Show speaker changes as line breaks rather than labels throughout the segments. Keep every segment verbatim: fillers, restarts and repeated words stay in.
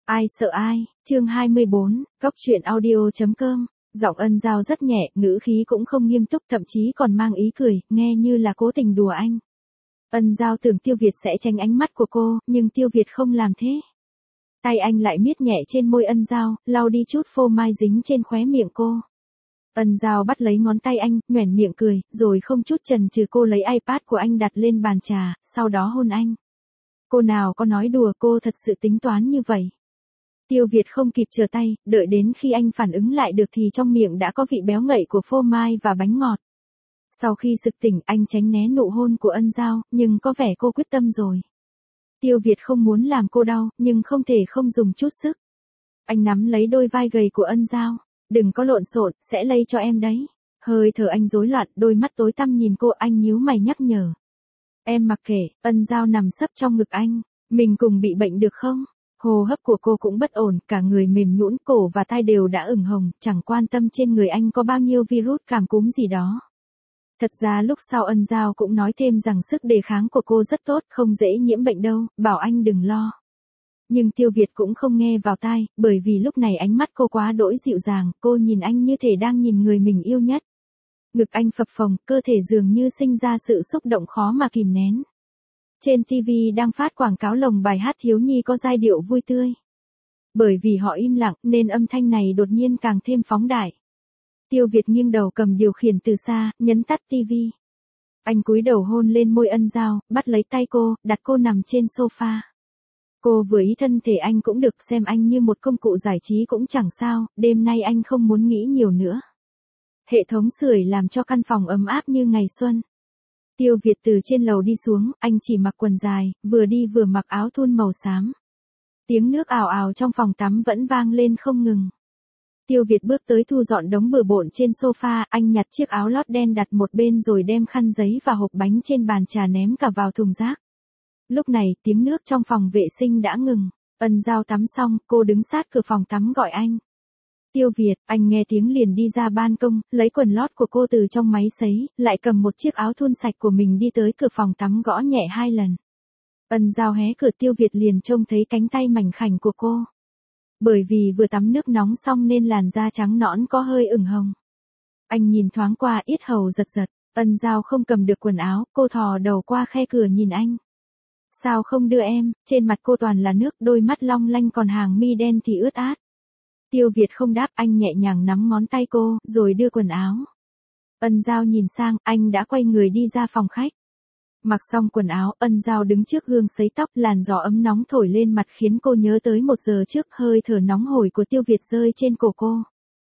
Ai sợ ai, chương hai mươi bốn, cóc truyện audio.com, giọng Ân Giao rất nhẹ, ngữ khí cũng không nghiêm túc, thậm chí còn mang ý cười, nghe như là cố tình đùa anh. Ân Giao tưởng Tiêu Việt sẽ tránh ánh mắt của cô, nhưng Tiêu Việt không làm thế. Tay anh lại miết nhẹ trên môi Ân Giao, lau đi chút phô mai dính trên khóe miệng cô. Ân Giao bắt lấy ngón tay anh, nhoẻn miệng cười, rồi không chút chần chừ cô lấy iPad của anh đặt lên bàn trà, sau đó hôn anh. Cô nào có nói đùa, cô thật sự tính toán như vậy. Tiêu Việt không kịp trở tay, đợi đến khi anh phản ứng lại được thì trong miệng đã có vị béo ngậy của phô mai và bánh ngọt. Sau khi sực tỉnh, anh tránh né nụ hôn của Ân Giao, nhưng có vẻ cô quyết tâm rồi. Tiêu Việt không muốn làm cô đau, nhưng không thể không dùng chút sức. Anh nắm lấy đôi vai gầy của Ân Giao. Đừng có lộn xộn, sẽ lây cho em đấy. Hơi thở anh rối loạn, đôi mắt tối tăm nhìn cô, anh nhíu mày nhắc nhở. Em mặc kệ. Ân Giao nằm sấp trong ngực anh. Mình cùng bị bệnh được không? Hô hấp của cô cũng bất ổn, cả người mềm nhũn, cổ và tai đều đã ửng hồng, chẳng quan tâm trên người anh có bao nhiêu virus cảm cúm gì đó. Thật ra lúc sau Ân Giao cũng nói thêm rằng sức đề kháng của cô rất tốt, không dễ nhiễm bệnh đâu, bảo anh đừng lo. Nhưng Tiêu Việt cũng không nghe vào tai, bởi vì lúc này ánh mắt cô quá đỗi dịu dàng, cô nhìn anh như thể đang nhìn người mình yêu nhất. Ngực anh phập phồng, cơ thể dường như sinh ra sự xúc động khó mà kìm nén. Trên ti vi đang phát quảng cáo lồng bài hát thiếu nhi có giai điệu vui tươi. Bởi vì họ im lặng nên âm thanh này đột nhiên càng thêm phóng đại. Tiêu Việt nghiêng đầu cầm điều khiển từ xa, nhấn tắt ti vi. Anh cúi đầu hôn lên môi Ân Giao, bắt lấy tay cô, đặt cô nằm trên sofa. Cô vừa ý thân thể anh cũng được, xem anh như một công cụ giải trí cũng chẳng sao, đêm nay anh không muốn nghĩ nhiều nữa. Hệ thống sưởi làm cho căn phòng ấm áp như ngày xuân. Tiêu Việt từ trên lầu đi xuống, anh chỉ mặc quần dài, vừa đi vừa mặc áo thun màu xám. Tiếng nước ào ào trong phòng tắm vẫn vang lên không ngừng. Tiêu Việt bước tới thu dọn đống bừa bộn trên sofa, anh nhặt chiếc áo lót đen đặt một bên rồi đem khăn giấy và hộp bánh trên bàn trà ném cả vào thùng rác. Lúc này, tiếng nước trong phòng vệ sinh đã ngừng. Ân Giao tắm xong, cô đứng sát cửa phòng tắm gọi anh. Tiêu Việt, anh nghe tiếng liền đi ra ban công, lấy quần lót của cô từ trong máy sấy, lại cầm một chiếc áo thun sạch của mình đi tới cửa phòng tắm gõ nhẹ hai lần. Ân Giao hé cửa, Tiêu Việt liền trông thấy cánh tay mảnh khảnh của cô. Bởi vì vừa tắm nước nóng xong nên làn da trắng nõn có hơi ửng hồng. Anh nhìn thoáng qua, yết hầu giật giật. Ân Giao không cầm được quần áo, cô thò đầu qua khe cửa nhìn anh. Sao không đưa em? Trên mặt cô toàn là nước, đôi mắt long lanh còn hàng mi đen thì ướt át. Tiêu Việt không đáp, anh nhẹ nhàng nắm ngón tay cô, rồi đưa quần áo. Ân Giao nhìn sang, anh đã quay người đi ra phòng khách. Mặc xong quần áo, Ân Giao đứng trước gương sấy tóc, làn gió ấm nóng thổi lên mặt khiến cô nhớ tới một giờ trước, hơi thở nóng hổi của Tiêu Việt rơi trên cổ cô.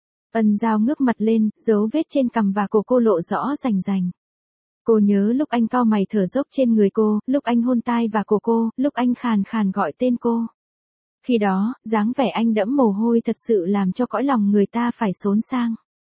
Ân Giao ngước mặt lên, dấu vết trên cằm và cổ cô lộ rõ rành rành. Cô nhớ lúc anh cau mày thở dốc trên người cô, lúc anh hôn tai và cổ cô, lúc anh khàn khàn gọi tên cô. Khi đó, dáng vẻ anh đẫm mồ hôi thật sự làm cho cõi lòng người ta phải xốn sang.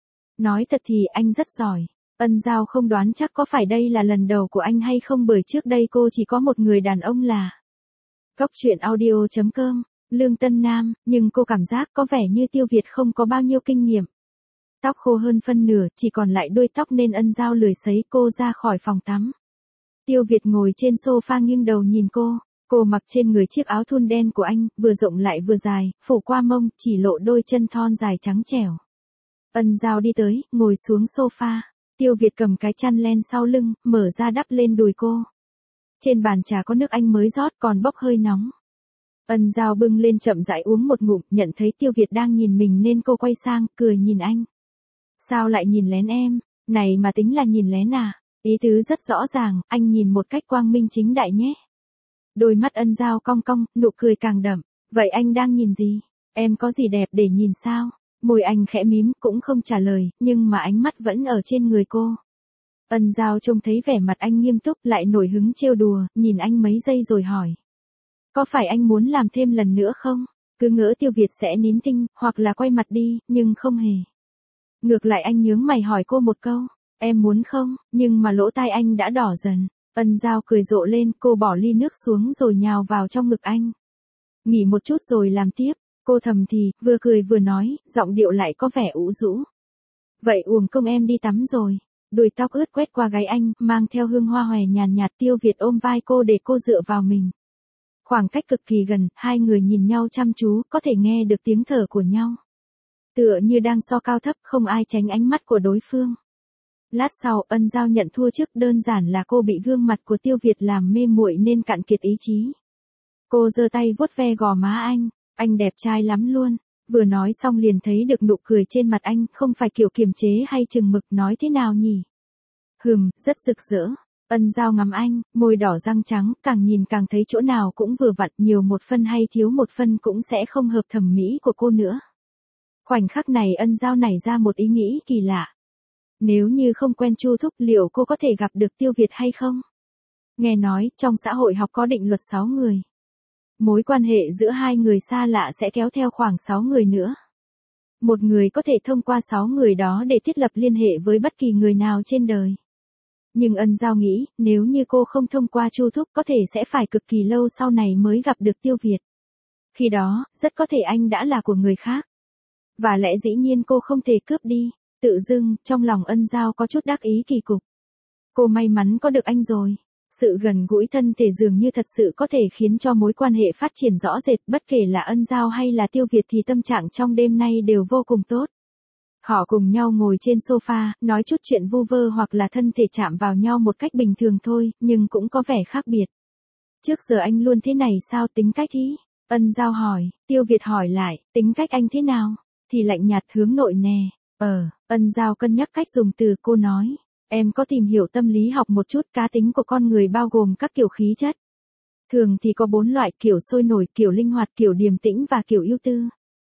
Nói thật thì anh rất giỏi. Ân Giao không đoán chắc có phải đây là lần đầu của anh hay không, bởi trước đây cô chỉ có một người đàn ông là cóc truyện audio.com, Lương Tân Nam, nhưng cô cảm giác có vẻ như Tiêu Việt không có bao nhiêu kinh nghiệm. Tóc khô hơn phân nửa, chỉ còn lại đuôi tóc nên Ân Giao lười sấy cô ra khỏi phòng tắm. Tiêu Việt ngồi trên sofa nghiêng đầu nhìn cô. Cô mặc trên người chiếc áo thun đen của anh, vừa rộng lại vừa dài, phủ qua mông, chỉ lộ đôi chân thon dài trắng trẻo. Ân Giao đi tới, ngồi xuống sofa. Tiêu Việt cầm cái chăn len sau lưng, mở ra đắp lên đùi cô. Trên bàn trà có nước anh mới rót còn bốc hơi nóng. Ân Giao bưng lên chậm rãi uống một ngụm, nhận thấy Tiêu Việt đang nhìn mình nên cô quay sang, cười nhìn anh. Sao lại nhìn lén em? Này mà tính là nhìn lén à? Ý tứ rất rõ ràng, anh nhìn một cách quang minh chính đại nhé. Đôi mắt Ân Giao cong cong, nụ cười càng đậm. Vậy anh đang nhìn gì? Em có gì đẹp để nhìn sao? Môi anh khẽ mím, cũng không trả lời, nhưng mà ánh mắt vẫn ở trên người cô. Ân Giao trông thấy vẻ mặt anh nghiêm túc, lại nổi hứng trêu đùa, nhìn anh mấy giây rồi hỏi. Có phải anh muốn làm thêm lần nữa không? Cứ ngỡ Tiêu Việt sẽ nín thinh, hoặc là quay mặt đi, nhưng không hề. Ngược lại anh nhướng mày hỏi cô một câu. Em muốn không? Nhưng mà lỗ tai anh đã đỏ dần. Ân Giao cười rộ lên, cô bỏ ly nước xuống rồi nhào vào trong ngực anh. Nghỉ một chút rồi làm tiếp. Cô thầm thì, vừa cười vừa nói, giọng điệu lại có vẻ ủ rũ. Vậy uổng công em đi tắm rồi. Đuôi tóc ướt quét qua gáy anh, mang theo hương hoa hòe nhàn nhạt. Tiêu Việt ôm vai cô để cô dựa vào mình. Khoảng cách cực kỳ gần, hai người nhìn nhau chăm chú, có thể nghe được tiếng thở của nhau. Tựa như đang so cao thấp, không ai tránh ánh mắt của đối phương. Lát sau, Ân Giao nhận thua trước, đơn giản là cô bị gương mặt của Tiêu Việt làm mê muội nên cạn kiệt ý chí. Cô giơ tay vuốt ve gò má anh, anh đẹp trai lắm luôn. Vừa nói xong liền thấy được nụ cười trên mặt anh, không phải kiểu kiềm chế hay chừng mực, nói thế nào nhỉ? Hừm, rất rực rỡ. Ân Giao ngắm anh, môi đỏ răng trắng, càng nhìn càng thấy chỗ nào cũng vừa vặn, nhiều một phân hay thiếu một phân cũng sẽ không hợp thẩm mỹ của cô nữa. Khoảnh khắc này Ân Giao nảy ra một ý nghĩ kỳ lạ. Nếu như không quen Chu Thúc, liệu cô có thể gặp được Tiêu Việt hay không? Nghe nói, trong xã hội học có định luật sáu người. Mối quan hệ giữa hai người xa lạ sẽ kéo theo khoảng sáu người nữa. Một người có thể thông qua sáu người đó để thiết lập liên hệ với bất kỳ người nào trên đời. Nhưng Ân Giao nghĩ, nếu như cô không thông qua Chu Thúc có thể sẽ phải cực kỳ lâu sau này mới gặp được Tiêu Việt. Khi đó, rất có thể anh đã là của người khác. Và lẽ dĩ nhiên cô không thể cướp đi. Tự dưng, trong lòng Ân Giao có chút đắc ý kỳ cục. Cô may mắn có được anh rồi. Sự gần gũi thân thể dường như thật sự có thể khiến cho mối quan hệ phát triển rõ rệt, bất kể là Ân Giao hay là Tiêu Việt thì tâm trạng trong đêm nay đều vô cùng tốt. Họ cùng nhau ngồi trên sofa, nói chút chuyện vu vơ hoặc là thân thể chạm vào nhau một cách bình thường thôi, nhưng cũng có vẻ khác biệt. Trước giờ anh luôn thế này sao, tính cách ý? Ân Giao hỏi, Tiêu Việt hỏi lại, tính cách anh thế nào? Thì lạnh nhạt hướng nội nè. Ờ, Ân Giao cân nhắc cách dùng từ, cô nói. Em có tìm hiểu tâm lý học một chút, cá tính của con người bao gồm các kiểu khí chất. Thường thì có bốn loại, kiểu sôi nổi, kiểu linh hoạt, kiểu điềm tĩnh và kiểu ưu tư.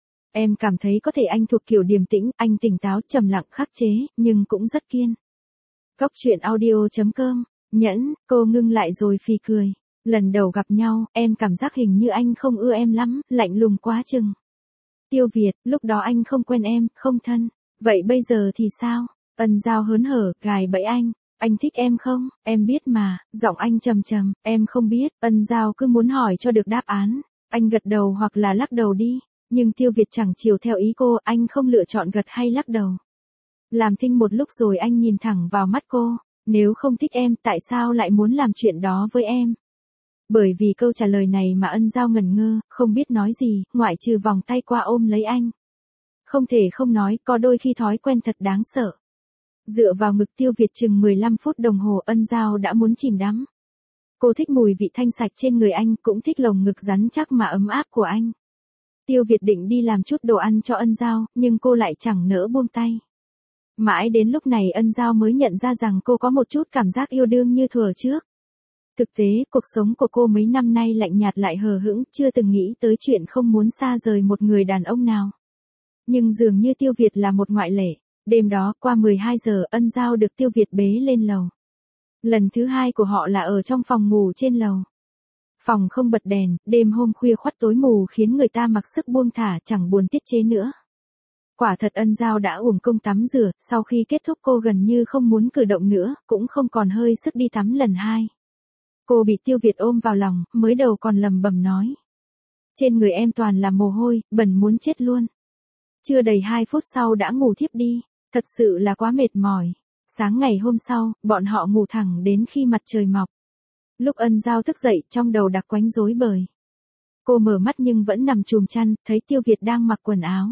Em cảm thấy có thể anh thuộc kiểu điềm tĩnh, anh tỉnh táo, trầm lặng, khắc chế, nhưng cũng rất kiên. Cốc truyện audio chấm com, nhẫn, cô ngưng lại rồi phì cười. Lần đầu gặp nhau, em cảm giác hình như anh không ưa em lắm, lạnh lùng quá chừng. Tiêu Việt, lúc đó anh không quen em, không thân. Vậy bây giờ thì sao? Ân Giao hớn hở, gài bẫy anh. Anh thích em không? Em biết mà, giọng anh trầm trầm, em không biết. Ân Giao cứ muốn hỏi cho được đáp án. Anh gật đầu hoặc là lắc đầu đi. Nhưng Tiêu Việt chẳng chiều theo ý cô, anh không lựa chọn gật hay lắc đầu. Làm thinh một lúc rồi anh nhìn thẳng vào mắt cô. Nếu không thích em, tại sao lại muốn làm chuyện đó với em? Bởi vì câu trả lời này mà Ân Giao ngẩn ngơ, không biết nói gì, ngoại trừ vòng tay qua ôm lấy anh. Không thể không nói, có đôi khi thói quen thật đáng sợ. Dựa vào ngực Tiêu Việt chừng mười lăm phút đồng hồ, Ân Giao đã muốn chìm đắm. Cô thích mùi vị thanh sạch trên người anh, cũng thích lồng ngực rắn chắc mà ấm áp của anh. Tiêu Việt định đi làm chút đồ ăn cho Ân Giao, nhưng cô lại chẳng nỡ buông tay. Mãi đến lúc này Ân Giao mới nhận ra rằng cô có một chút cảm giác yêu đương như thuở trước. Thực tế, cuộc sống của cô mấy năm nay lạnh nhạt lại hờ hững, chưa từng nghĩ tới chuyện không muốn xa rời một người đàn ông nào. Nhưng dường như Tiêu Việt là một ngoại lệ. Đêm đó, qua mười hai giờ, Ân Giao được Tiêu Việt bế lên lầu. Lần thứ hai của họ là ở trong phòng ngủ trên lầu. Phòng không bật đèn, đêm hôm khuya khoắt tối mù khiến người ta mặc sức buông thả, chẳng buồn tiết chế nữa. Quả thật Ân Giao đã uổng công tắm rửa, sau khi kết thúc cô gần như không muốn cử động nữa, cũng không còn hơi sức đi tắm lần hai. Cô bị Tiêu Việt ôm vào lòng, mới đầu còn lầm bầm nói. Trên người em toàn là mồ hôi, bẩn muốn chết luôn. Chưa đầy hai phút sau đã ngủ thiếp đi, thật sự là quá mệt mỏi. Sáng ngày hôm sau, bọn họ ngủ thẳng đến khi mặt trời mọc. Lúc Ân Giao thức dậy, trong đầu đặc quánh rối bời. Cô mở mắt nhưng vẫn nằm chùm chăn, thấy Tiêu Việt đang mặc quần áo.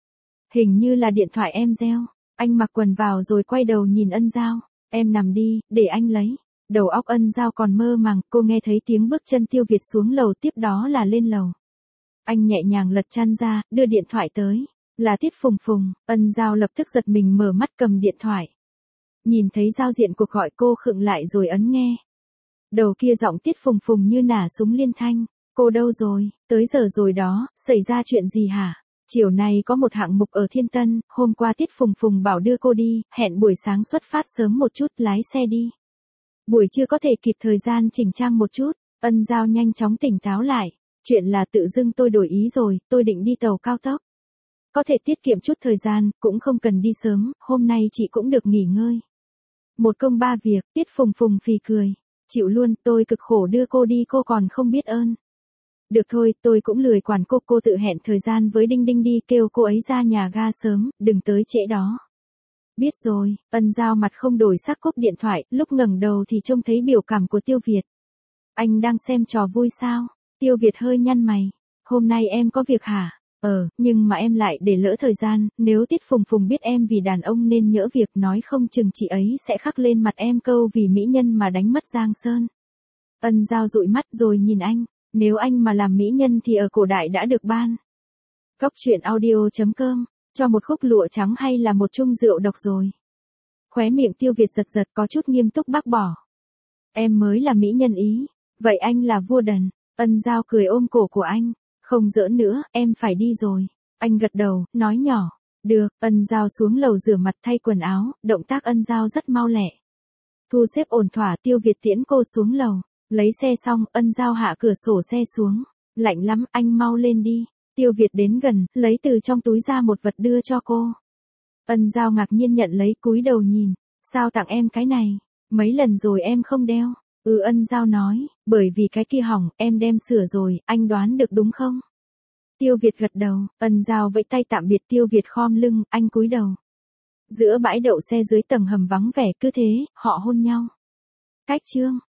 Hình như là điện thoại em reo. Anh mặc quần vào rồi quay đầu nhìn Ân Giao. Em nằm đi, để anh lấy. Đầu óc Ân Giao còn mơ màng, cô nghe thấy tiếng bước chân Tiêu Việt xuống lầu, tiếp đó là lên lầu. Anh nhẹ nhàng lật chăn ra, đưa điện thoại tới. Là Tiết Phùng Phùng. Ân Giao lập tức giật mình mở mắt cầm điện thoại. Nhìn thấy giao diện cuộc gọi, cô khựng lại rồi ấn nghe. Đầu kia giọng Tiết Phùng Phùng như nả súng liên thanh. Cô đâu rồi, tới giờ rồi đó, xảy ra chuyện gì hả? Chiều nay có một hạng mục ở Thiên Tân, hôm qua Tiết Phùng Phùng bảo đưa cô đi, hẹn buổi sáng xuất phát sớm một chút, lái xe đi. Buổi trưa có thể kịp thời gian chỉnh trang một chút. Ân Giao nhanh chóng tỉnh táo lại. Chuyện là tự dưng tôi đổi ý rồi, tôi định đi tàu cao tốc. Có thể tiết kiệm chút thời gian, cũng không cần đi sớm, hôm nay chị cũng được nghỉ ngơi. Một công ba việc, Tiết Phùng Phùng phì cười. Chịu luôn, tôi cực khổ đưa cô đi cô còn không biết ơn. Được thôi, tôi cũng lười quản cô, cô tự hẹn thời gian với Đinh Đinh đi, kêu cô ấy ra nhà ga sớm, đừng tới trễ đó. Biết rồi. Ân Giao mặt không đổi sắc cúp điện thoại, lúc ngẩng đầu thì trông thấy biểu cảm của Tiêu Việt. Anh đang xem trò vui sao? Tiêu Việt hơi nhăn mày. Hôm nay em có việc hả? Ờ, nhưng mà em lại để lỡ thời gian, nếu Tiết Phùng Phùng biết em vì đàn ông nên nhỡ việc nói không chừng chị ấy sẽ khắc lên mặt em câu vì mỹ nhân mà đánh mất Giang Sơn. Ân Giao dụi mắt rồi nhìn anh, nếu anh mà làm mỹ nhân thì ở cổ đại đã được ban. Cóc truyện audio chấm com, cho một khúc lụa trắng hay là một chung rượu độc rồi. Khóe miệng Tiêu Việt giật giật có chút nghiêm túc bác bỏ. Em mới là mỹ nhân ý, vậy anh là vua đần. Ân Giao cười ôm cổ của anh. Không giỡn nữa, em phải đi rồi. Anh gật đầu, nói nhỏ. Được, Ân Giao xuống lầu rửa mặt thay quần áo, động tác Ân Giao rất mau lẹ. Thu xếp ổn thỏa Tiêu Việt tiễn cô xuống lầu. Lấy xe xong, Ân Giao hạ cửa sổ xe xuống. Lạnh lắm, anh mau lên đi. Tiêu Việt đến gần, lấy từ trong túi ra một vật đưa cho cô. Ân Giao ngạc nhiên nhận lấy, cúi đầu nhìn. Sao tặng em cái này? Mấy lần rồi em không đeo. Ừ, Ân Giao nói, bởi vì cái kia hỏng, em đem sửa rồi, anh đoán được đúng không? Tiêu Việt gật đầu, Ân Giao vẫy tay tạm biệt. Tiêu Việt khom lưng, anh cúi đầu. Giữa bãi đậu xe dưới tầng hầm vắng vẻ, cứ thế, họ hôn nhau. Cách chương